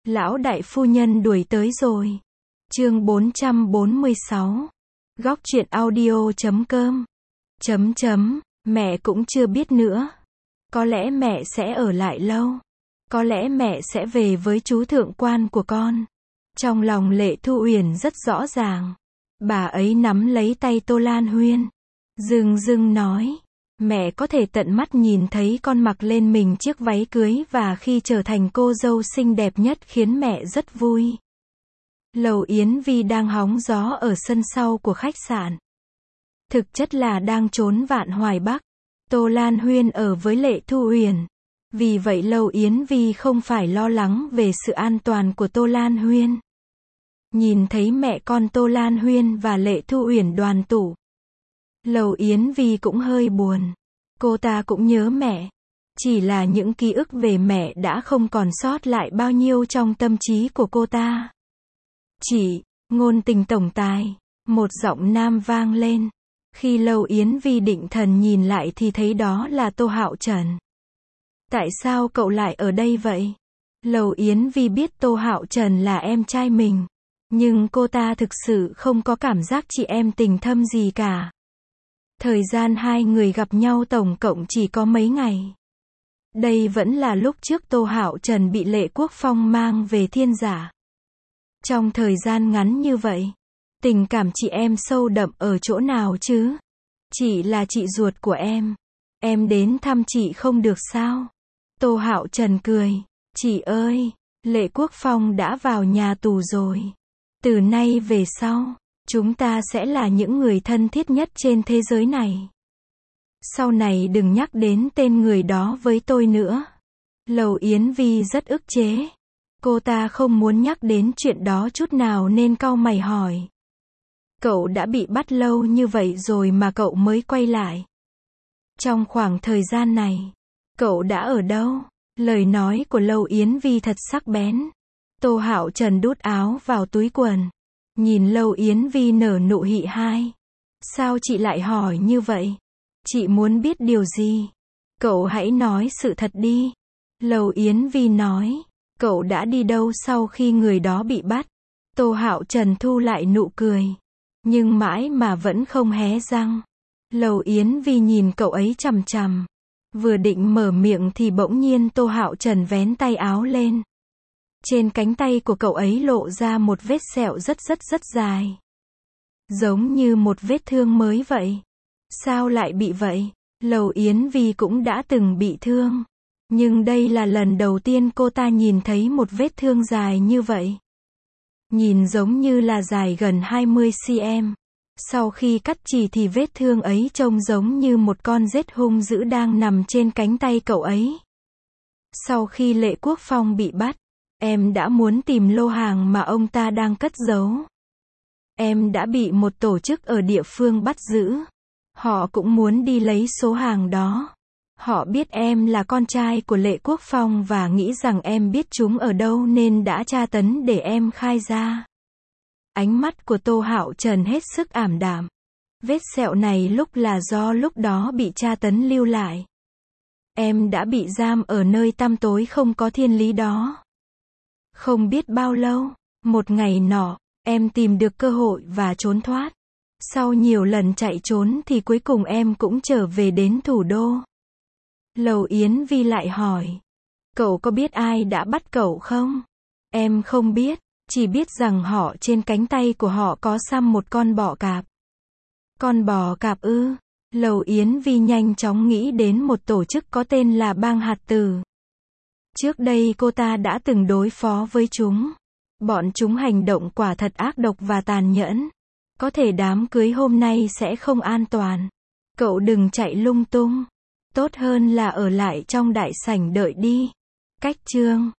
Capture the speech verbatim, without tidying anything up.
Lão đại phu nhân đuổi tới rồi. Chương bốn trăm bốn mươi sáu. Góc truyện audio chấm com. Chấm chấm, mẹ cũng chưa biết nữa. Có lẽ mẹ sẽ ở lại lâu. Có lẽ mẹ sẽ về với chú thượng quan của con. Trong lòng Lệ Thu Uyển rất rõ ràng. Bà ấy nắm lấy tay Tô Lan Huyên. Dưng dưng nói. Mẹ có thể tận mắt nhìn thấy con mặc lên mình chiếc váy cưới và khi trở thành cô dâu xinh đẹp nhất khiến mẹ rất vui. Lầu Yến Vi đang hóng gió ở sân sau của khách sạn. Thực chất là đang trốn Vạn Hoài Bắc. Tô Lan Huyên ở với Lệ Thu Uyển. Vì vậy Lầu Yến Vi không phải lo lắng về sự an toàn của Tô Lan Huyên. Nhìn thấy mẹ con Tô Lan Huyên và Lệ Thu Uyển đoàn tụ. Lầu Yến Vi cũng hơi buồn. Cô ta cũng nhớ mẹ. Chỉ là những ký ức về mẹ đã không còn sót lại bao nhiêu trong tâm trí của cô ta. Chị, ngôn tình tổng tài. Một giọng nam vang lên. Khi Lầu Yến Vi định thần nhìn lại thì thấy đó là Tô Hạo Trần. Tại sao cậu lại ở đây vậy? Lầu Yến Vi biết Tô Hạo Trần là em trai mình. Nhưng cô ta thực sự không có cảm giác chị em tình thâm gì cả. Thời gian hai người gặp nhau tổng cộng chỉ có mấy ngày. Đây vẫn là lúc trước Tô Hạo Trần bị Lệ Quốc Phong mang về Thiên Giả. Trong thời gian ngắn như vậy, tình cảm chị em sâu đậm ở chỗ nào chứ? Chị là chị ruột của em. Em đến thăm chị không được sao? Tô Hạo Trần cười. Chị ơi, Lệ Quốc Phong đã vào nhà tù rồi. Từ nay về sau, chúng ta sẽ là những người thân thiết nhất trên thế giới này. Sau này đừng nhắc đến tên người đó với tôi nữa. Lầu Yến Vi rất ức chế. Cô ta không muốn nhắc đến chuyện đó chút nào nên cau mày hỏi. Cậu đã bị bắt lâu như vậy rồi mà cậu mới quay lại. Trong khoảng thời gian này, cậu đã ở đâu? Lời nói của Lầu Yến Vi thật sắc bén. Tô Hạo Trần đút áo vào túi quần. Nhìn Lầu Yến Vi nở nụ hị hai. Sao chị lại hỏi như vậy? Chị muốn biết điều gì? Cậu hãy nói sự thật đi. Lầu Yến Vi nói. Cậu đã đi đâu sau khi người đó bị bắt? Tô Hạo Trần thu lại nụ cười. Nhưng mãi mà vẫn không hé răng. Lầu Yến Vi nhìn cậu ấy chằm chằm. Vừa định mở miệng thì bỗng nhiên Tô Hạo Trần vén tay áo lên. Trên cánh tay của cậu ấy lộ ra một vết sẹo rất rất rất dài. Giống như một vết thương mới vậy. Sao lại bị vậy? Lầu Yến Vi cũng đã từng bị thương. Nhưng đây là lần đầu tiên cô ta nhìn thấy một vết thương dài như vậy. Nhìn giống như là dài gần hai mươi xăng-ti-mét. Sau khi cắt chỉ thì vết thương ấy trông giống như một con rết hung dữ đang nằm trên cánh tay cậu ấy. Sau khi Lệ Quốc Phong bị bắt, em đã muốn tìm lô hàng mà ông ta đang cất giấu. Em đã bị một tổ chức ở địa phương bắt giữ. Họ cũng muốn đi lấy số hàng đó. Họ biết em là con trai của Lệ Quốc Phong và nghĩ rằng em biết chúng ở đâu nên đã tra tấn để em khai ra. Ánh mắt của Tô Hạo Trần hết sức ảm đạm. Vết sẹo này lúc là do lúc đó bị tra tấn lưu lại. Em đã bị giam ở nơi tăm tối không có thiên lý đó. Không biết bao lâu, một ngày nọ, em tìm được cơ hội và trốn thoát. Sau nhiều lần chạy trốn thì cuối cùng em cũng trở về đến thủ đô. Lầu Yến Vi lại hỏi. Cậu có biết ai đã bắt cậu không? Em không biết, chỉ biết rằng họ trên cánh tay của họ có xăm một con bọ cạp. Con bò cạp ư? Lầu Yến Vi nhanh chóng nghĩ đến một tổ chức có tên là Bang Hạt Tử. Trước đây cô ta đã từng đối phó với chúng. Bọn chúng hành động quả thật ác độc và tàn nhẫn. Có thể đám cưới hôm nay sẽ không an toàn. Cậu đừng chạy lung tung. Tốt hơn là ở lại trong đại sảnh đợi đi. Cách chương